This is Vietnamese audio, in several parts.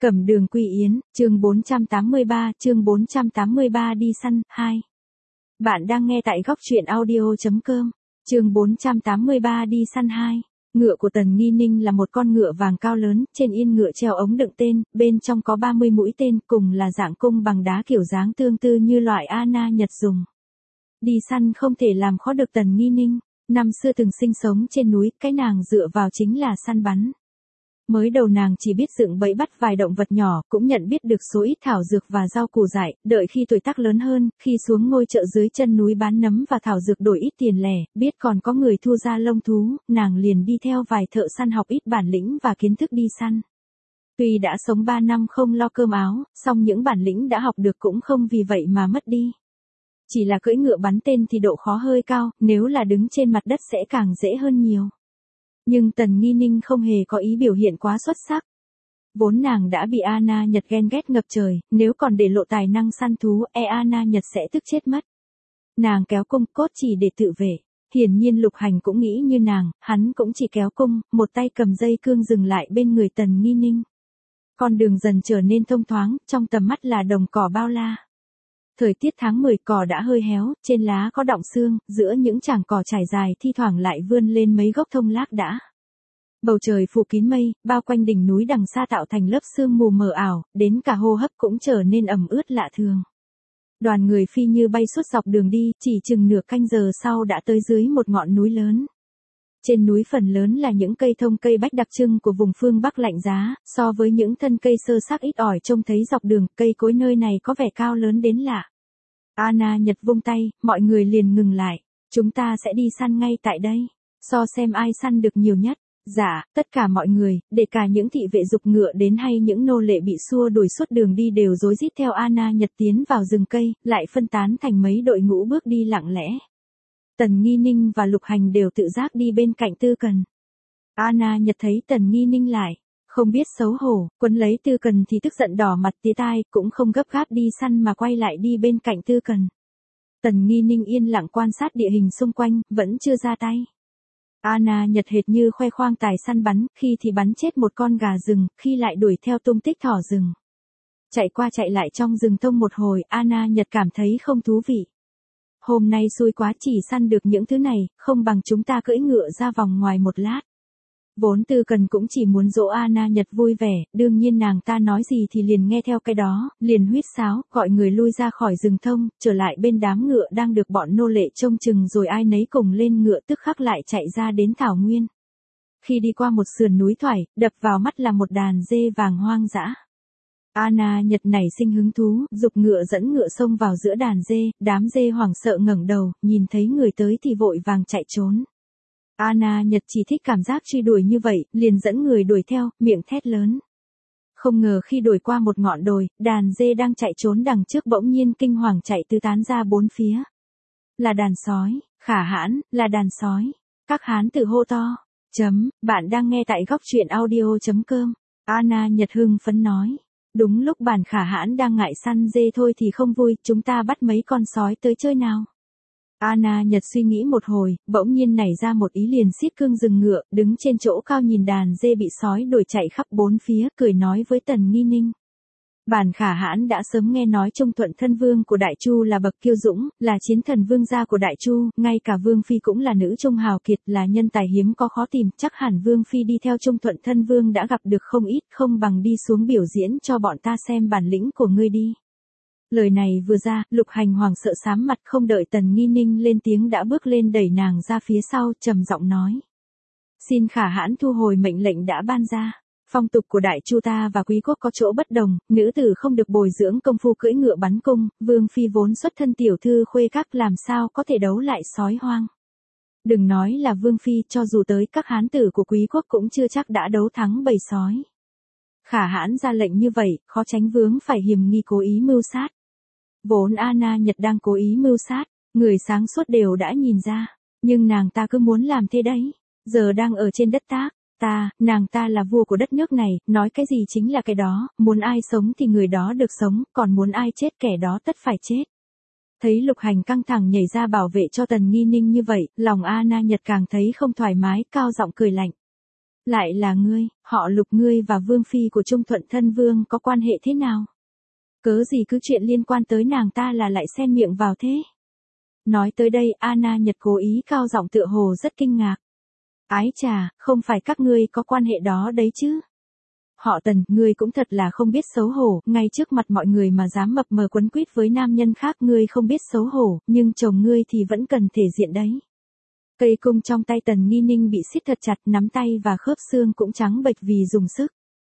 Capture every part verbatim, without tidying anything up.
Cẩm Đường Quy Yến, chương bốn trăm tám mươi ba, chương bốn trăm tám mươi ba đi săn, hai. Bạn đang nghe tại góc truyện audio chấm com, chương bốn trăm tám mươi ba đi săn hai. Ngựa của Tần Nghi Ninh là một con ngựa vàng cao lớn, trên yên ngựa treo ống đựng tên, bên trong có ba mươi mũi tên, cùng là dạng cung bằng đá kiểu dáng tương tự như loại Anna Nhật dùng. Đi săn không thể làm khó được Tần Nghi Ninh, năm xưa từng sinh sống trên núi, cái nàng dựa vào chính là săn bắn. Mới đầu nàng chỉ biết dựng bẫy bắt vài động vật nhỏ, cũng nhận biết được số ít thảo dược và rau củ dại, đợi khi tuổi tác lớn hơn, khi xuống ngôi chợ dưới chân núi bán nấm và thảo dược đổi ít tiền lẻ, biết còn có người thu ra lông thú, nàng liền đi theo vài thợ săn học ít bản lĩnh và kiến thức đi săn. Tuy đã sống ba năm không lo cơm áo, song những bản lĩnh đã học được cũng không vì vậy mà mất đi. Chỉ là cưỡi ngựa bắn tên thì độ khó hơi cao, nếu là đứng trên mặt đất sẽ càng dễ hơn nhiều. Nhưng Tần Nghi Ninh không hề có ý biểu hiện quá xuất sắc. Vốn nàng đã bị Anna Nhật ghen ghét ngập trời, nếu còn để lộ tài năng săn thú, e Anna Nhật sẽ tức chết mất. Nàng kéo cung cốt chỉ để tự vệ. Hiển nhiên Lục Hành cũng nghĩ như nàng, hắn cũng chỉ kéo cung, một tay cầm dây cương dừng lại bên người Tần Nghi Ninh. Con đường dần trở nên thông thoáng, trong tầm mắt là đồng cỏ bao la. Thời tiết tháng mười, cỏ đã hơi héo, trên lá có đọng xương, giữa những chảng cỏ trải dài thi thoảng lại vươn lên mấy gốc thông lác đã. Bầu trời phủ kín mây, bao quanh đỉnh núi đằng xa tạo thành lớp sương mù mờ ảo, đến cả hô hấp cũng trở nên ẩm ướt lạ thường. Đoàn người phi như bay suốt dọc đường đi, chỉ chừng nửa canh giờ sau đã tới dưới một ngọn núi lớn. Trên núi phần lớn là những cây thông cây bách đặc trưng của vùng phương Bắc lạnh giá, so với những thân cây sơ xác ít ỏi trông thấy dọc đường, cây cối nơi này có vẻ cao lớn đến lạ. Anna Nhật vung tay, mọi người liền ngừng lại, chúng ta sẽ đi săn ngay tại đây, so xem ai săn được nhiều nhất. Dạ, tất cả mọi người, để cả những thị vệ dục ngựa đến hay những nô lệ bị xua đuổi suốt đường đi đều rối rít theo Anna Nhật tiến vào rừng cây, lại phân tán thành mấy đội ngũ bước đi lặng lẽ. Tần Nghi Ninh và Lục Hành đều tự giác đi bên cạnh Tư Cần. Anna Nhật thấy Tần Nghi Ninh lại, không biết xấu hổ, quấn lấy Tư Cần thì tức giận đỏ mặt tía tai, cũng không gấp gáp đi săn mà quay lại đi bên cạnh Tư Cần. Tần Nghi Ninh yên lặng quan sát địa hình xung quanh, vẫn chưa ra tay. Anna Nhật hệt như khoe khoang tài săn bắn, khi thì bắn chết một con gà rừng, khi lại đuổi theo tung tích thỏ rừng. Chạy qua chạy lại trong rừng thông một hồi, Anna Nhật cảm thấy không thú vị. Hôm nay xui quá, chỉ săn được những thứ này, không bằng chúng ta cưỡi ngựa ra vòng ngoài một lát. Vốn Tư Cần cũng chỉ muốn dỗ Anna Nhật vui vẻ, đương nhiên nàng ta nói gì thì liền nghe theo cái đó, liền huýt sáo, gọi người lui ra khỏi rừng thông, trở lại bên đám ngựa đang được bọn nô lệ trông chừng rồi ai nấy cùng lên ngựa tức khắc lại chạy ra đến thảo nguyên. Khi đi qua một sườn núi thoải, đập vào mắt là một đàn dê vàng hoang dã. Anna Nhật nảy sinh hứng thú, giục ngựa dẫn ngựa xông vào giữa đàn dê, đám dê hoảng sợ ngẩng đầu, nhìn thấy người tới thì vội vàng chạy trốn. Anna Nhật chỉ thích cảm giác truy đuổi như vậy, liền dẫn người đuổi theo, miệng thét lớn. Không ngờ khi đuổi qua một ngọn đồi, đàn dê đang chạy trốn đằng trước bỗng nhiên kinh hoàng chạy tứ tán ra bốn phía. Là đàn sói, khả hãn, là đàn sói. Các hán tự hô to. Chấm, bạn đang nghe tại góc truyện audio chấm com. Anna Nhật hưng phấn nói. Đúng lúc bản khả hãn đang ngại săn dê thôi thì không vui, chúng ta bắt mấy con sói tới chơi nào. Anna Nhật suy nghĩ một hồi, bỗng nhiên nảy ra một ý liền siết cương dừng ngựa, đứng trên chỗ cao nhìn đàn dê bị sói đuổi chạy khắp bốn phía, cười nói với Tần Nghi Ninh. Bản khả hãn đã sớm nghe nói Trung Thuận thân vương của Đại Chu là bậc kiêu dũng, là chiến thần vương gia của Đại Chu, ngay cả vương phi cũng là nữ trung hào kiệt, là nhân tài hiếm có khó tìm, chắc hẳn vương phi đi theo Trung Thuận thân vương đã gặp được không ít, không bằng đi xuống biểu diễn cho bọn ta xem bản lĩnh của ngươi đi. Lời này vừa ra, Lục Hành hoàng sợ sám mặt, không đợi Tần Nghi Ninh lên tiếng đã bước lên đẩy nàng ra phía sau, trầm giọng nói. Xin khả hãn thu hồi mệnh lệnh đã ban ra. Phong tục của Đại Chu ta và quý quốc có chỗ bất đồng, nữ tử không được bồi dưỡng công phu cưỡi ngựa bắn cung, vương phi vốn xuất thân tiểu thư khuê các làm sao có thể đấu lại sói hoang. Đừng nói là vương phi, cho dù tới các hán tử của quý quốc cũng chưa chắc đã đấu thắng bầy sói. Khả hãn ra lệnh như vậy, khó tránh vướng phải hiềm nghi cố ý mưu sát. Vốn Anna Nhật đang cố ý mưu sát, người sáng suốt đều đã nhìn ra, nhưng nàng ta cứ muốn làm thế đấy, giờ đang ở trên đất tác. Ta, nàng ta là vua của đất nước này, nói cái gì chính là cái đó, muốn ai sống thì người đó được sống, còn muốn ai chết kẻ đó tất phải chết. Thấy Lục Hành căng thẳng nhảy ra bảo vệ cho Tần Nghi Ninh như vậy, lòng Anna Nhật càng thấy không thoải mái, cao giọng cười lạnh. Lại là ngươi, họ Lục ngươi và vương phi của Trung Thuận Thân Vương có quan hệ thế nào? Cớ gì cứ chuyện liên quan tới nàng ta là lại xen miệng vào thế? Nói tới đây Anna Nhật cố ý cao giọng tựa hồ rất kinh ngạc. Ái chà, không phải các ngươi có quan hệ đó đấy chứ? Họ Tần, ngươi cũng thật là không biết xấu hổ, ngay trước mặt mọi người mà dám mập mờ quấn quýt với nam nhân khác, ngươi không biết xấu hổ, nhưng chồng ngươi thì vẫn cần thể diện đấy. Cây cung trong tay Tần Nghi Ninh bị siết thật chặt, nắm tay và khớp xương cũng trắng bệch vì dùng sức.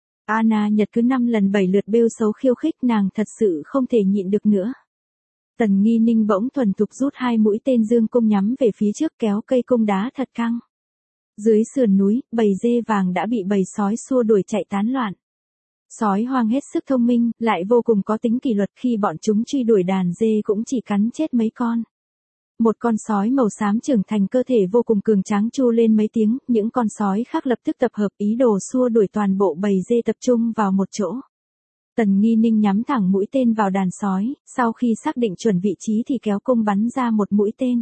Anna Nhật cứ năm lần bảy lượt bêu xấu khiêu khích nàng thật sự không thể nhịn được nữa. Tần Nghi Ninh bỗng thuần thục rút hai mũi tên dương cung nhắm về phía trước, kéo cây cung đá thật căng. Dưới sườn núi, bầy dê vàng đã bị bầy sói xua đuổi chạy tán loạn. Sói hoang hết sức thông minh, lại vô cùng có tính kỷ luật, khi bọn chúng truy đuổi đàn dê cũng chỉ cắn chết mấy con. Một con sói màu xám trưởng thành cơ thể vô cùng cường tráng chu lên mấy tiếng, những con sói khác lập tức tập hợp ý đồ xua đuổi toàn bộ bầy dê tập trung vào một chỗ. Tần Nghi Ninh nhắm thẳng mũi tên vào đàn sói, sau khi xác định chuẩn vị trí thì kéo cung bắn ra một mũi tên.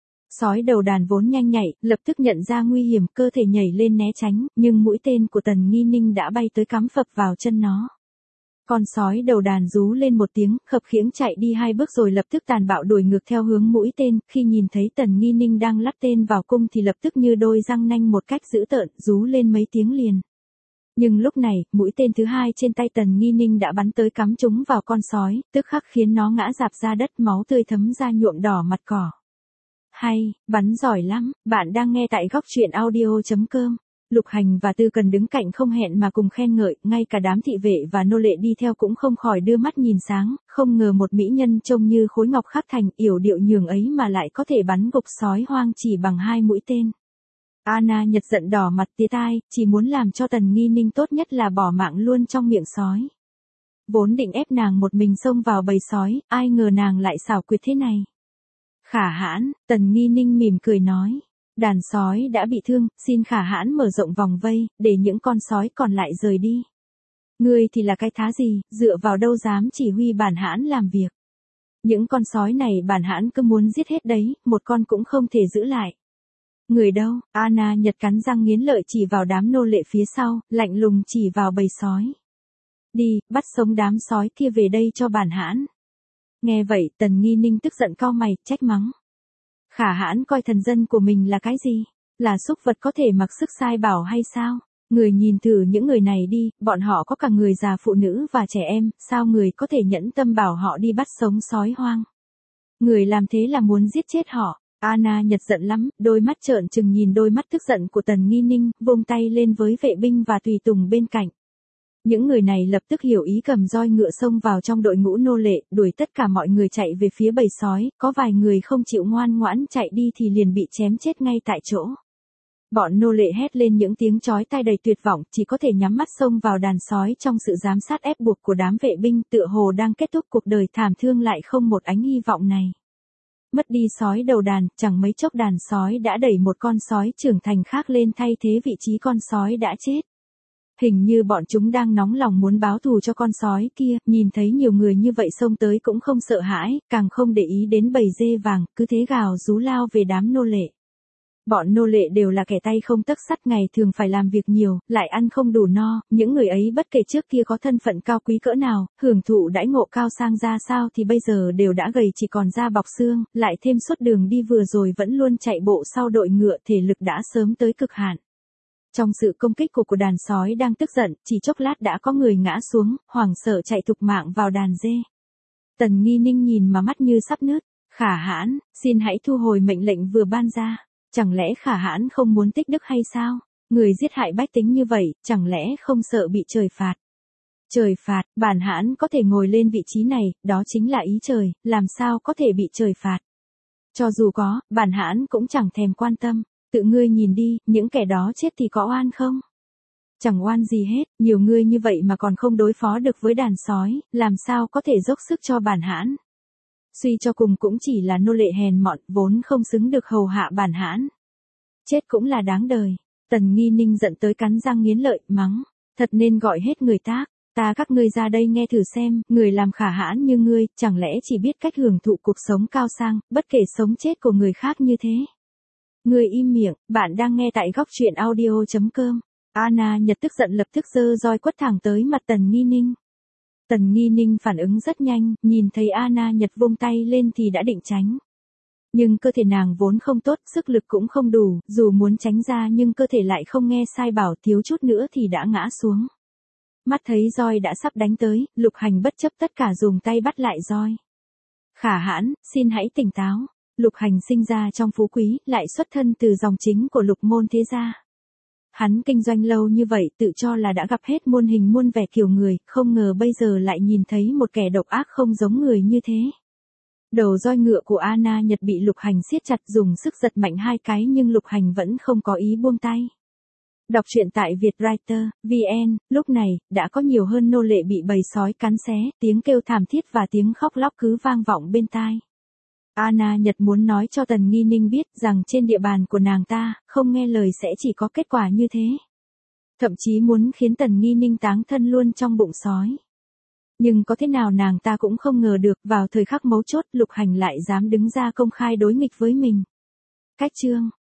Sói đầu đàn vốn nhanh nhạy, lập tức nhận ra nguy hiểm, cơ thể nhảy lên né tránh, nhưng mũi tên của Tần Nghi Ninh đã bay tới cắm phập vào chân nó. Con sói đầu đàn rú lên một tiếng, khập khiễng chạy đi hai bước rồi lập tức tàn bạo đuổi ngược theo hướng mũi tên, khi nhìn thấy Tần Nghi Ninh đang lắp tên vào cung thì lập tức như đôi răng nanh một cách dữ tợn, rú lên mấy tiếng liền. Nhưng lúc này, mũi tên thứ hai trên tay Tần Nghi Ninh đã bắn tới cắm trúng vào con sói, tức khắc khiến nó ngã rạp ra đất, máu tươi thấm ra nhuộm đỏ mặt cỏ. Hay, bắn giỏi lắm, bạn đang nghe tại góc truyện audio chấm com. Lục Hành và Tư Cần đứng cạnh không hẹn mà cùng khen ngợi, ngay cả đám thị vệ và nô lệ đi theo cũng không khỏi đưa mắt nhìn sáng, không ngờ một mỹ nhân trông như khối ngọc khắc thành, yểu điệu nhường ấy mà lại có thể bắn gục sói hoang chỉ bằng hai mũi tên. Anna Nhật giận đỏ mặt tía tai, chỉ muốn làm cho Tần Nghi Ninh tốt nhất là bỏ mạng luôn trong miệng sói. Vốn định ép nàng một mình xông vào bầy sói, ai ngờ nàng lại xảo quyệt thế này. Khả hãn, Tần Nghi Ninh mỉm cười nói. Đàn sói đã bị thương, xin Khả hãn mở rộng vòng vây, để những con sói còn lại rời đi. Ngươi thì là cái thá gì, dựa vào đâu dám chỉ huy bản hãn làm việc. Những con sói này bản hãn cứ muốn giết hết đấy, một con cũng không thể giữ lại. Người đâu? Anna Nhật cắn răng nghiến lợi chỉ vào đám nô lệ phía sau, lạnh lùng chỉ vào bầy sói. Đi, bắt sống đám sói kia về đây cho bản hãn. Nghe vậy, Tần Nghi Ninh tức giận cau mày, trách mắng. Khả hãn coi thần dân của mình là cái gì? Là súc vật có thể mặc sức sai bảo hay sao? Người nhìn thử những người này đi, bọn họ có cả người già phụ nữ và trẻ em, sao người có thể nhẫn tâm bảo họ đi bắt sống sói hoang? Người làm thế là muốn giết chết họ. Anna Nhật giận lắm, đôi mắt trợn trừng nhìn đôi mắt tức giận của Tần Nghi Ninh, vung tay lên với vệ binh và tùy tùng bên cạnh. Những người này lập tức hiểu ý, cầm roi ngựa xông vào trong đội ngũ nô lệ, đuổi tất cả mọi người chạy về phía bầy sói, có vài người không chịu ngoan ngoãn chạy đi thì liền bị chém chết ngay tại chỗ. Bọn nô lệ hét lên những tiếng chói tai đầy tuyệt vọng, chỉ có thể nhắm mắt xông vào đàn sói trong sự giám sát ép buộc của đám vệ binh, tựa hồ đang kết thúc cuộc đời thảm thương lại không một ánh hy vọng này. Mất đi sói đầu đàn, chẳng mấy chốc đàn sói đã đẩy một con sói trưởng thành khác lên thay thế vị trí con sói đã chết. Hình như bọn chúng đang nóng lòng muốn báo thù cho con sói kia, nhìn thấy nhiều người như vậy xông tới cũng không sợ hãi, càng không để ý đến bầy dê vàng, cứ thế gào rú lao về đám nô lệ. Bọn nô lệ đều là kẻ tay không tấc sắt, ngày thường phải làm việc nhiều, lại ăn không đủ no, những người ấy bất kể trước kia có thân phận cao quý cỡ nào, hưởng thụ đãi ngộ cao sang ra sao thì bây giờ đều đã gầy chỉ còn da bọc xương, lại thêm suốt đường đi vừa rồi vẫn luôn chạy bộ sau đội ngựa, thể lực đã sớm tới cực hạn. Trong sự công kích của của đàn sói đang tức giận, chỉ chốc lát đã có người ngã xuống, hoảng sợ chạy thục mạng vào đàn dê. Tần Nghi Ninh nhìn mà mắt như sắp nứt. Khả hãn, xin hãy thu hồi mệnh lệnh vừa ban ra. Chẳng lẽ Khả hãn không muốn tích đức hay sao? Người giết hại bách tính như vậy, chẳng lẽ không sợ bị trời phạt? Trời phạt, bản hãn có thể ngồi lên vị trí này, đó chính là ý trời, làm sao có thể bị trời phạt? Cho dù có, bản hãn cũng chẳng thèm quan tâm. Tự ngươi nhìn đi, những kẻ đó chết thì có oan không? Chẳng oan gì hết, nhiều người như vậy mà còn không đối phó được với đàn sói, làm sao có thể dốc sức cho bản hãn? Suy cho cùng cũng chỉ là nô lệ hèn mọn, vốn không xứng được hầu hạ bản hãn. Chết cũng là đáng đời. Tần Nghi Ninh giận tới cắn răng nghiến lợi, mắng. Thật nên gọi hết người tác. Ta các ngươi ra đây nghe thử xem, người làm Khả hãn như ngươi, chẳng lẽ chỉ biết cách hưởng thụ cuộc sống cao sang, bất kể sống chết của người khác như thế? Người im miệng, bạn đang nghe tại góc truyện audio chấm com. Anna Nhật tức giận lập tức giơ roi quất thẳng tới mặt Tần Nghi Ninh. Tần Nghi Ninh phản ứng rất nhanh, nhìn thấy Anna Nhật vung tay lên thì đã định tránh. Nhưng cơ thể nàng vốn không tốt, sức lực cũng không đủ, dù muốn tránh ra nhưng cơ thể lại không nghe sai bảo, thiếu chút nữa thì đã ngã xuống. Mắt thấy roi đã sắp đánh tới, Lục Hành bất chấp tất cả dùng tay bắt lại roi. Khả hãn, xin hãy tỉnh táo. Lục Hành sinh ra trong phú quý, lại xuất thân từ dòng chính của Lục môn thế gia. Hắn kinh doanh lâu như vậy tự cho là đã gặp hết muôn hình muôn vẻ kiểu người, không ngờ bây giờ lại nhìn thấy một kẻ độc ác không giống người như thế. Đầu roi ngựa của Anna Nhật bị Lục Hành siết chặt, dùng sức giật mạnh hai cái nhưng Lục Hành vẫn không có ý buông tay. Đọc truyện tại Vietwriter chấm vn, lúc này, đã có nhiều hơn nô lệ bị bầy sói cắn xé, tiếng kêu thảm thiết và tiếng khóc lóc cứ vang vọng bên tai. Anna Nhật muốn nói cho Tần Nghi Ninh biết rằng trên địa bàn của nàng ta, không nghe lời sẽ chỉ có kết quả như thế. Thậm chí muốn khiến Tần Nghi Ninh táng thân luôn trong bụng sói. Nhưng có thế nào nàng ta cũng không ngờ được, vào thời khắc mấu chốt Lục Hành lại dám đứng ra công khai đối nghịch với mình. Cách chương